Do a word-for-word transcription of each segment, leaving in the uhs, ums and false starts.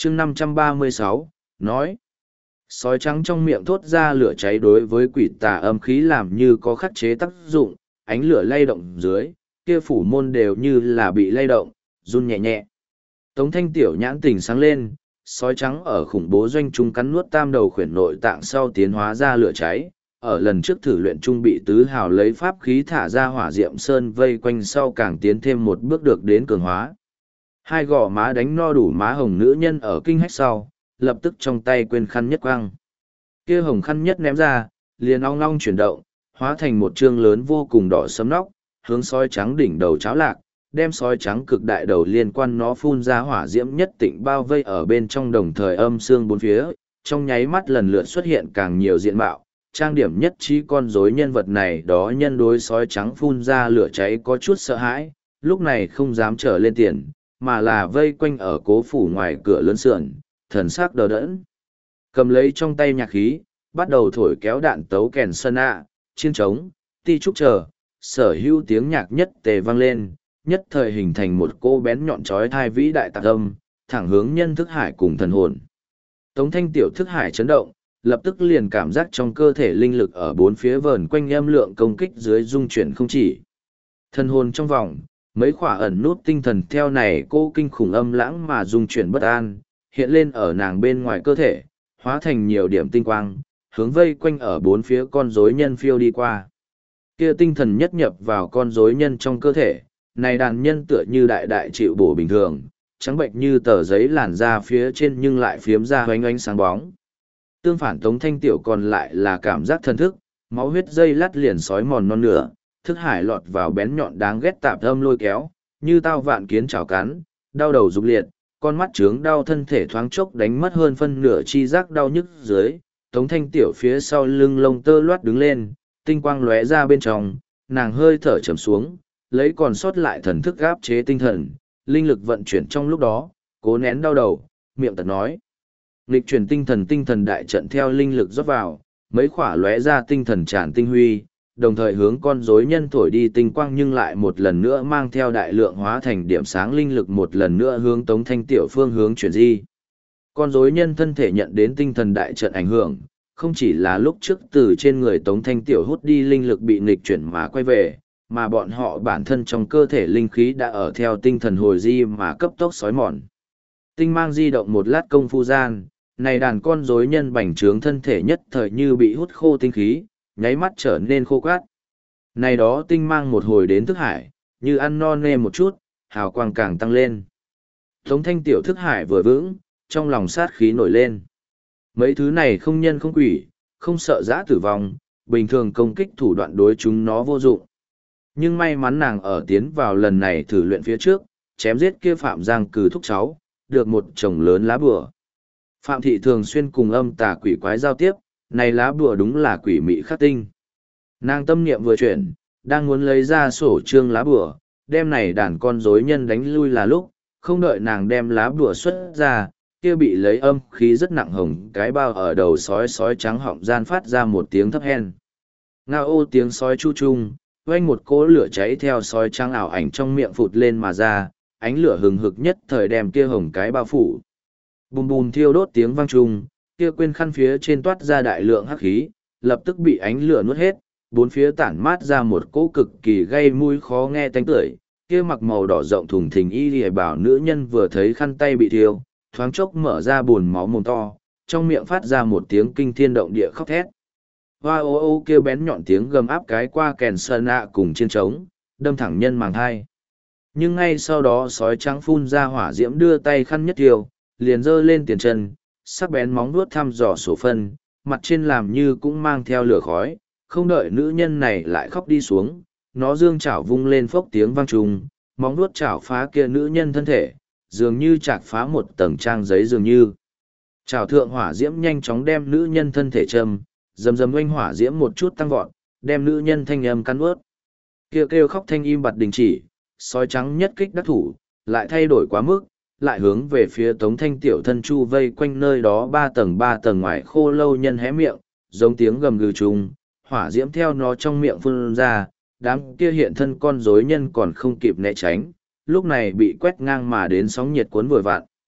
chương năm trăm ba mươi sáu, nói. Sói trắng trong miệng thốt ra lửa cháy đối với quỷ tà âm khí làm như có khắc chế tác dụng, ánh lửa lay động dưới, kia phủ môn đều như là bị lay động, run nhẹ nhẹ. Tống thanh tiểu nhãn tỉnh sáng lên, sói trắng ở khủng bố doanh trung cắn nuốt tam đầu khuyển nội tạng sau tiến hóa ra lửa cháy, ở lần trước thử luyện trung bị tứ hào lấy pháp khí thả ra hỏa diệm sơn vây quanh sau càng tiến thêm một bước được đến cường hóa. Hai gò má đánh no đủ má hồng nữ nhân ở kinh hách sau, lập tức trong tay quên khăn nhất quăng. Kia hồng khăn nhất ném ra, liền ong long chuyển động, hóa thành một chương lớn vô cùng đỏ sấm nóc, hướng sói trắng đỉnh đầu cháo lạc, đem sói trắng cực đại đầu liên quan nó phun ra hỏa diễm nhất tịnh bao vây ở bên trong đồng thời âm xương bốn phía, trong nháy mắt lần lượt xuất hiện càng nhiều diện mạo, trang điểm nhất trí con rối nhân vật này đó nhân đối sói trắng phun ra lửa cháy có chút sợ hãi, lúc này không dám trở lên tiền, mà là vây quanh ở cố phủ ngoài cửa lớn sườn, thần sắc đờ đẫn. Cầm lấy trong tay nhạc khí, bắt đầu thổi kéo đạn tấu kèn sơn ạ, chiên trống, ti trúc chờ, sở hữu tiếng nhạc nhất tề vang lên, nhất thời hình thành một cô bén nhọn trói thai vĩ đại tạc âm, thẳng hướng nhân thức hải cùng thần hồn. Tống thanh tiểu thức hải chấn động, lập tức liền cảm giác trong cơ thể linh lực ở bốn phía vờn quanh âm lượng công kích dưới dung chuyển không chỉ. Thần hồn trong vòng, mấy khỏa ẩn nút tinh thần theo này cô kinh khủng âm lãng mà dung chuyển bất an, hiện lên ở nàng bên ngoài cơ thể, hóa thành nhiều điểm tinh quang, hướng vây quanh ở bốn phía con rối nhân phiêu đi qua. Kia tinh thần nhất nhập vào con rối nhân trong cơ thể, này đàn nhân tựa như đại đại chịu bổ bình thường, trắng bệnh như tờ giấy làn da phía trên nhưng lại phiếm ra hoánh ánh sáng bóng. Tương phản Tống thanh tiểu còn lại là cảm giác thân thức, máu huyết dây lắt liền sói mòn non nửa, thức hải lọt vào bén nhọn đáng ghét tạp âm lôi kéo, như tao vạn kiến chảo cắn, đau đầu rục liệt, con mắt trướng đau thân thể thoáng chốc đánh mất hơn phân nửa chi giác đau nhức dưới, Tống thanh tiểu phía sau lưng lông tơ loát đứng lên, tinh quang lóe ra bên trong, nàng hơi thở trầm xuống, lấy còn sót lại thần thức áp chế tinh thần, linh lực vận chuyển trong lúc đó, cố nén đau đầu, miệng tật nói. Nghịch chuyển tinh thần tinh thần đại trận theo linh lực rót vào, mấy khỏa lóe ra tinh thần tràn tinh huy, đồng thời hướng con rối nhân thổi đi tinh quang nhưng lại một lần nữa mang theo đại lượng hóa thành điểm sáng linh lực một lần nữa hướng Tống thanh tiểu phương hướng chuyển di. Con rối nhân thân thể nhận đến tinh thần đại trận ảnh hưởng, không chỉ là lúc trước từ trên người Tống thanh tiểu hút đi linh lực bị nghịch chuyển mà quay về, mà bọn họ bản thân trong cơ thể linh khí đã ở theo tinh thần hồi di mà cấp tốc sói mòn. Tinh mang di động một lát công phu gian, này đàn con rối nhân bành trướng thân thể nhất thời như bị hút khô tinh khí, nháy mắt trở nên khô quát. Này đó tinh mang một hồi đến thức hải, như ăn no nê một chút, hào quang càng tăng lên. Tống thanh tiểu thức hải vừa vững, trong lòng sát khí nổi lên. Mấy thứ này không nhân không quỷ, không sợ giã tử vong, bình thường công kích thủ đoạn đối chúng nó vô dụng. Nhưng may mắn nàng ở tiến vào lần này thử luyện phía trước, chém giết kia Phạm Giang cử thúc cháu, được một chồng lớn lá bùa. Phạm thị thường xuyên cùng âm tà quỷ quái giao tiếp, này lá bùa đúng là quỷ mị khắc tinh. Nàng tâm niệm vừa chuyển, đang muốn lấy ra sổ trương lá bùa, đem này đàn con rối nhân đánh lui là lúc, không đợi nàng đem lá bùa xuất ra, kia bị lấy âm khí rất nặng hồng cái bao ở đầu sói sói trắng họng gian phát ra một tiếng thấp hen. Ngao ô tiếng sói chu trung, oanh một cỗ lửa cháy theo sói trắng ảo ảnh trong miệng phụt lên mà ra, ánh lửa hừng hực nhất thời đem kia hồng cái bao phủ. Bùm bùm thiêu đốt tiếng vang trung, kia quên khăn phía trên toát ra đại lượng hắc khí, lập tức bị ánh lửa nuốt hết, bốn phía tản mát ra một cỗ cực kỳ gây mũi khó nghe tanh tưởi. Kia mặc màu đỏ rộng thùng thình y lìa bảo nữ nhân vừa thấy khăn tay bị thiêu, thoáng chốc mở ra buồn máu mồm to, trong miệng phát ra một tiếng kinh thiên động địa khóc thét. Hoa ô ô kêu bén nhọn tiếng gầm áp cái qua kèn sơn ạ cùng chiên trống, đâm thẳng nhân màng hai. Nhưng ngay sau đó sói trắng phun ra hỏa diễm đưa tay khăn nhất tiêu, liền giơ lên tiền chân, sắc bén móng vuốt thăm dò sổ phân, mặt trên làm như cũng mang theo lửa khói, không đợi nữ nhân này lại khóc đi xuống, nó dương chảo vung lên phốc tiếng vang trùng, móng vuốt chảo phá kia nữ nhân thân thể, dường như chạc phá một tầng trang giấy dường như. Chảo thượng hỏa diễm nhanh chóng đem nữ nhân thân thể châm, dầm dầm oanh hỏa diễm một chút tăng vọt, đem nữ nhân thanh âm cắn ướt. Kia kêu, kêu khóc thanh im bặt đình chỉ, sói trắng nhất kích đắc thủ, lại thay đổi quá mức, lại hướng về phía Tống thanh tiểu thân chu vây quanh nơi đó ba tầng ba tầng ngoài khô lâu nhân hé miệng, giống tiếng gầm gừ trùng, hỏa diễm theo nó trong miệng phun ra, đám kia hiện thân con rối nhân còn không kịp né tránh, lúc này bị quét ngang mà đến sóng nhiệt cuốn vội vạn.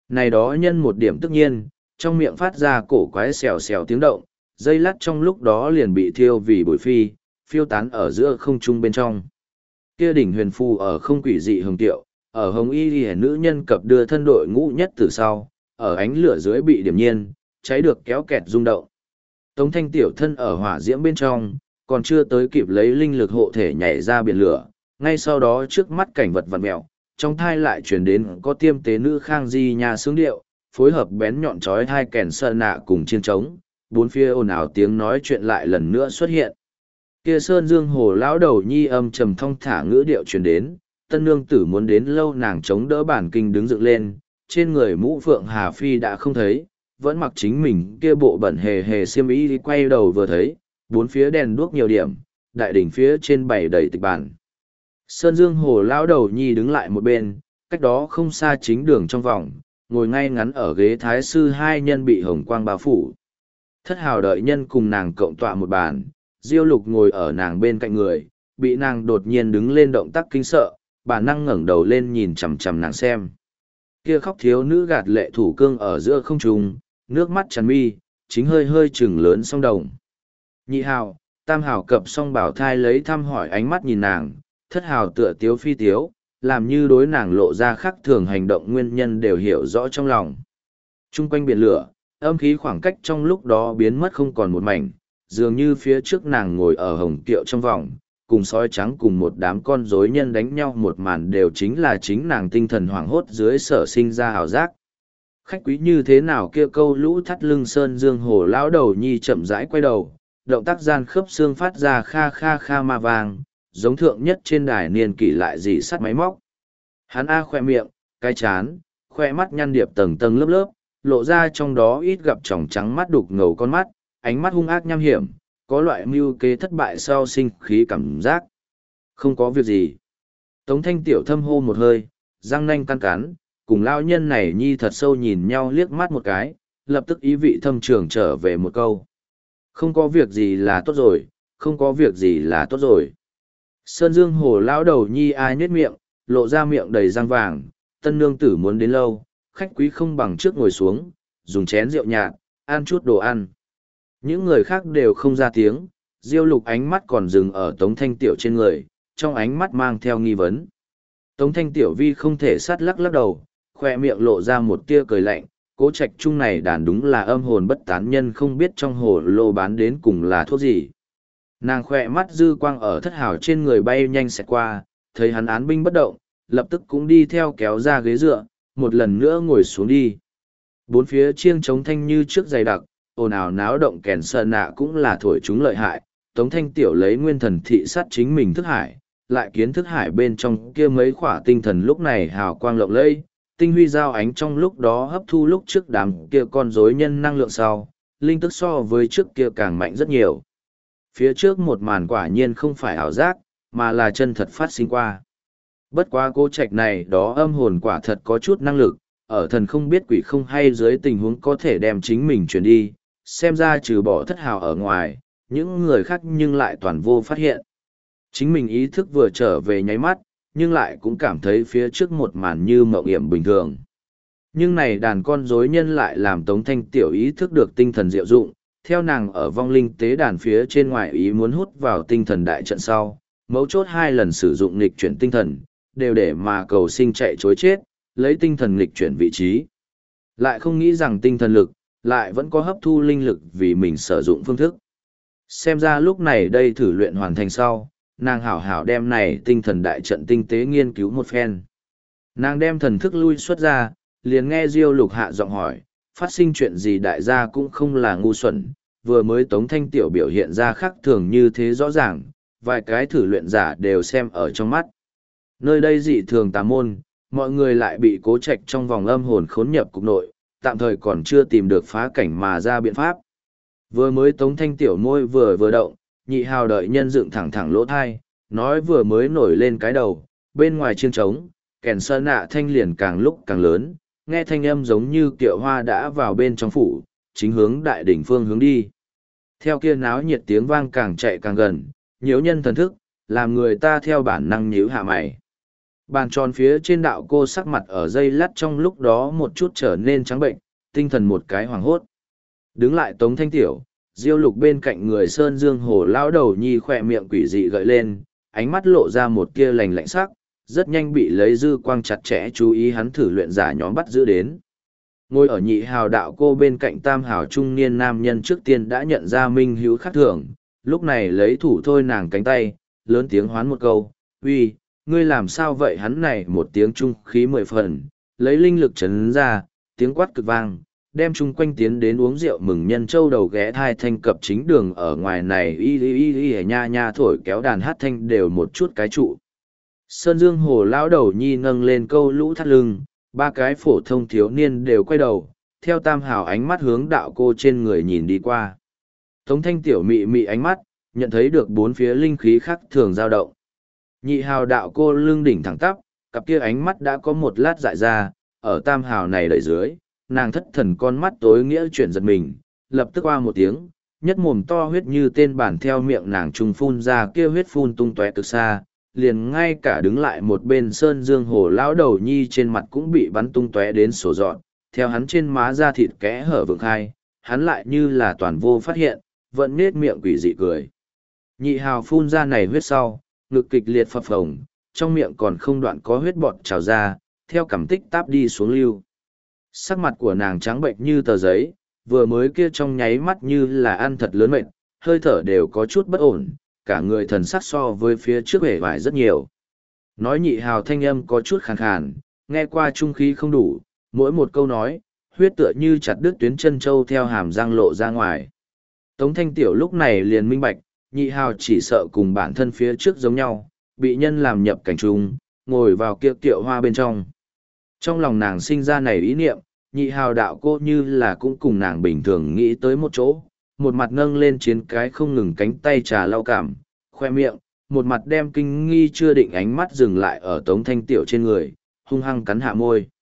Này đó nhân một điểm tức nhiên, trong miệng phát ra cổ quái xèo xèo tiếng động, dây lát trong lúc đó liền bị thiêu vì bụi phi, phiêu tán ở giữa không trung bên trong. Kia đỉnh huyền phù ở không quỷ dị hồng tiệu, ở hồng y ghi nữ nhân cập đưa thân đội ngũ nhất từ sau, ở ánh lửa dưới bị điểm nhiên, cháy được kéo kẹt rung động. Tống thanh tiểu thân ở hỏa diễm bên trong, còn chưa tới kịp lấy linh lực hộ thể nhảy ra biển lửa, ngay sau đó trước mắt cảnh vật vặn mẹo, trong thai lại chuyển đến có tiêm tế nữ khang di nhà sướng điệu, phối hợp bén nhọn chói hai kèn sợ nạ cùng chiên trống, bốn phía ồn ào tiếng nói chuyện lại lần nữa xuất hiện. Kia sơn dương hồ lão đầu nhi âm trầm thong thả ngữ điệu truyền đến, tân nương tử muốn đến lâu nàng chống đỡ bản kinh đứng dựng lên, trên người mũ phượng hà phi đã không thấy, vẫn mặc chính mình kia bộ bẩn hề hề xiêm y đi quay đầu vừa thấy, bốn phía đèn đuốc nhiều điểm, đại đỉnh phía trên bày đầy tịch bản. Sơn dương hồ lão đầu nhi đứng lại một bên, cách đó không xa chính đường trong vòng, ngồi ngay ngắn ở ghế thái sư hai nhân bị hồng quang bao phủ. Thất hào đợi nhân cùng nàng cộng tọa một bàn, diêu lục ngồi ở nàng bên cạnh người, bị nàng đột nhiên đứng lên động tác kinh sợ, bà năng ngẩng đầu lên nhìn chằm chằm nàng xem. Kia khóc thiếu nữ gạt lệ thủ cương ở giữa không trung, nước mắt tràn mi, chính hơi hơi chừng lớn song đồng. Nhị hào, tam hào cập song bảo thai lấy thăm hỏi ánh mắt nhìn nàng, thất hào tựa tiếu phi tiếu, làm như đối nàng lộ ra khác thường hành động nguyên nhân đều hiểu rõ trong lòng. Trung quanh biển lửa, âm khí khoảng cách trong lúc đó biến mất không còn một mảnh, dường như phía trước nàng ngồi ở hồng kiệu trong vòng, cùng sói trắng cùng một đám con rối nhân đánh nhau một màn đều chính là chính nàng tinh thần hoảng hốt dưới sở sinh ra hào giác. Khách quý như thế nào kia câu lũ thắt lưng sơn dương hồ lão đầu nhi chậm rãi quay đầu, động tác gian khớp xương phát ra kha kha kha ma vàng, giống thượng nhất trên đài niên kỷ lại dị sắt máy móc. Hắn A khoe miệng, cái chán, khoe mắt nhăn điệp tầng tầng lớp lớp, lộ ra trong đó ít gặp tròng trắng mắt đục ngầu con mắt, ánh mắt hung ác nham hiểm, có loại mưu kế thất bại sau sinh khí cảm giác. Không có việc gì. Tống thanh tiểu thâm hô một hơi, răng nanh căn cắn, cùng lao nhân này nhi thật sâu nhìn nhau liếc mắt một cái, lập tức ý vị thâm trường trở về một câu. Không có việc gì là tốt rồi, không có việc gì là tốt rồi. Sơn dương hồ lão đầu nhi ai nhếch miệng, lộ ra miệng đầy răng vàng, tân nương tử muốn đến lâu, khách quý không bằng trước ngồi xuống, dùng chén rượu nhạt, ăn chút đồ ăn. Những người khác đều không ra tiếng, diêu lục ánh mắt còn dừng ở tống thanh tiểu trên người, trong ánh mắt mang theo nghi vấn. Tống thanh tiểu vi không thể sát lắc lắc đầu, khoe miệng lộ ra một tia cười lạnh, cố trạch chung này đàn đúng là âm hồn bất tán nhân không biết trong hồ lô bán đến cùng là thuốc gì. Nàng khoe mắt dư quang ở thất hảo trên người bay nhanh xẹt qua, thấy hắn án binh bất động, lập tức cũng đi theo kéo ra ghế dựa, một lần nữa ngồi xuống đi. Bốn phía chiêng trống thanh như trước dày đặc, ồn ào náo động kèn sơn nạ cũng là thổi chúng lợi hại, tống thanh tiểu lấy nguyên thần thị sát chính mình thức hải, lại kiến thức hải bên trong kia mấy khỏa tinh thần lúc này hào quang lộng lẫy, tinh huy giao ánh trong lúc đó hấp thu lúc trước đám kia con rối nhân năng lượng sau, linh tức so với trước kia càng mạnh rất nhiều. Phía trước một màn quả nhiên không phải ảo giác, mà là chân thật phát sinh qua. Bất quá cô trạch này đó âm hồn quả thật có chút năng lực, ở thần không biết quỷ không hay dưới tình huống có thể đem chính mình chuyển đi, xem ra trừ bỏ thất hào ở ngoài, những người khác nhưng lại toàn vô phát hiện. Chính mình ý thức vừa trở về nháy mắt, nhưng lại cũng cảm thấy phía trước một màn như mộng hiểm bình thường. Nhưng này đàn con rối nhân lại làm Tống Thanh tiểu ý thức được tinh thần diệu dụng, theo nàng ở vong linh tế đàn phía trên ngoài ý muốn hút vào tinh thần đại trận sau, mấu chốt hai lần sử dụng nghịch chuyển tinh thần, đều để mà cầu sinh chạy chối chết, lấy tinh thần nghịch chuyển vị trí. Lại không nghĩ rằng tinh thần lực, lại vẫn có hấp thu linh lực vì mình sử dụng phương thức. Xem ra lúc này đây thử luyện hoàn thành sau, nàng hảo hảo đem này tinh thần đại trận tinh tế nghiên cứu một phen. Nàng đem thần thức lui xuất ra, liền nghe Diêu Lục hạ giọng hỏi, phát sinh chuyện gì đại gia cũng không là ngu xuẩn, vừa mới Tống Thanh tiểu biểu hiện ra khác thường như thế rõ ràng, vài cái thử luyện giả đều xem ở trong mắt. Nơi đây dị thường tà môn, mọi người lại bị cố trạch trong vòng âm hồn khốn nhập cục nội, tạm thời còn chưa tìm được phá cảnh mà ra biện pháp. Vừa mới Tống Thanh tiểu môi vừa vừa động, nhị hào đợi nhân dựng thẳng thẳng lỗ thai, nói vừa mới nổi lên cái đầu, bên ngoài chiêng trống, kèn sơn nạ thanh liền càng lúc càng lớn, nghe thanh âm giống như kiệu hoa đã vào bên trong phủ, chính hướng đại đỉnh phương hướng đi. Theo kia náo nhiệt tiếng vang càng chạy càng gần, nhiễu nhân thần thức, làm người ta theo bản năng nhíu hạ mày. Bàn tròn phía trên đạo cô sắc mặt ở dây lát trong lúc đó một chút trở nên trắng bệnh, tinh thần một cái hoảng hốt. Đứng lại Tống Thanh Tiểu, Diêu Lục bên cạnh người Sơn Dương Hồ lão đầu nhi khỏe miệng quỷ dị gợi lên, ánh mắt lộ ra một kia lành lạnh sắc, rất nhanh bị lấy dư quang chặt chẽ chú ý hắn thử luyện giả nhóm bắt giữ đến. Ngồi ở nhị hào đạo cô bên cạnh tam hào trung niên nam nhân trước tiên đã nhận ra minh hữu khác thường, lúc này lấy thủ thôi nàng cánh tay, lớn tiếng hoán một câu, uy, ngươi làm sao vậy? Hắn này một tiếng trung khí mười phần, lấy linh lực chấn ra, tiếng quát cực vang, đem chung quanh tiến đến uống rượu mừng nhân châu đầu ghé thai thanh cập chính đường ở ngoài này y y y y nha nha thổi kéo đàn hát thanh đều một chút cái trụ. Sơn Dương Hồ lão đầu nhi nâng lên câu lũ thắt lưng, ba cái phổ thông thiếu niên đều quay đầu, theo tam hào ánh mắt hướng đạo cô trên người nhìn đi qua. Tống Thanh Tiểu mị mị ánh mắt, nhận thấy được bốn phía linh khí khác thường dao động. Nhị hào đạo cô lưng đỉnh thẳng tắp, cặp kia ánh mắt đã có một lát dại ra, ở tam hào này đẩy dưới, nàng thất thần con mắt tối nghĩa chuyển giật mình, lập tức qua một tiếng, nhất mồm to huyết như tên bản theo miệng nàng trùng phun ra kia huyết phun tung tóe cực xa, liền ngay cả đứng lại một bên Sơn Dương Hồ lão đầu nhi trên mặt cũng bị bắn tung tóe đến sổ dọn, theo hắn trên má da thịt kẽ hở vượng khai, hắn lại như là toàn vô phát hiện, vẫn nết miệng quỷ dị cười. Nhị hào phun ra này huyết sau, ngực kịch liệt phập phồng, trong miệng còn không đoạn có huyết bọt trào ra, theo cảm tích táp đi xuống lưu. Sắc mặt của nàng trắng bệnh như tờ giấy, vừa mới kia trong nháy mắt như là ăn thật lớn mệt, hơi thở đều có chút bất ổn, cả người thần sắc so với phía trước hề vải rất nhiều. Nói nhị hào thanh âm có chút khàn khàn, nghe qua trung khí không đủ, mỗi một câu nói, huyết tựa như chặt đứt tuyến chân châu theo hàm răng lộ ra ngoài. Tống Thanh Tiểu lúc này liền minh bạch, nhị hào chỉ sợ cùng bản thân phía trước giống nhau, bị nhân làm nhập cảnh trung, ngồi vào kia tiệu hoa bên trong. Trong lòng nàng sinh ra này ý niệm, nhị hào đạo cô như là cũng cùng nàng bình thường nghĩ tới một chỗ, một mặt nâng lên chiến cái không ngừng cánh tay trà lau cảm, khoe miệng, một mặt đem kinh nghi chưa định ánh mắt dừng lại ở Tống Thanh Tiểu trên người, hung hăng cắn hạ môi.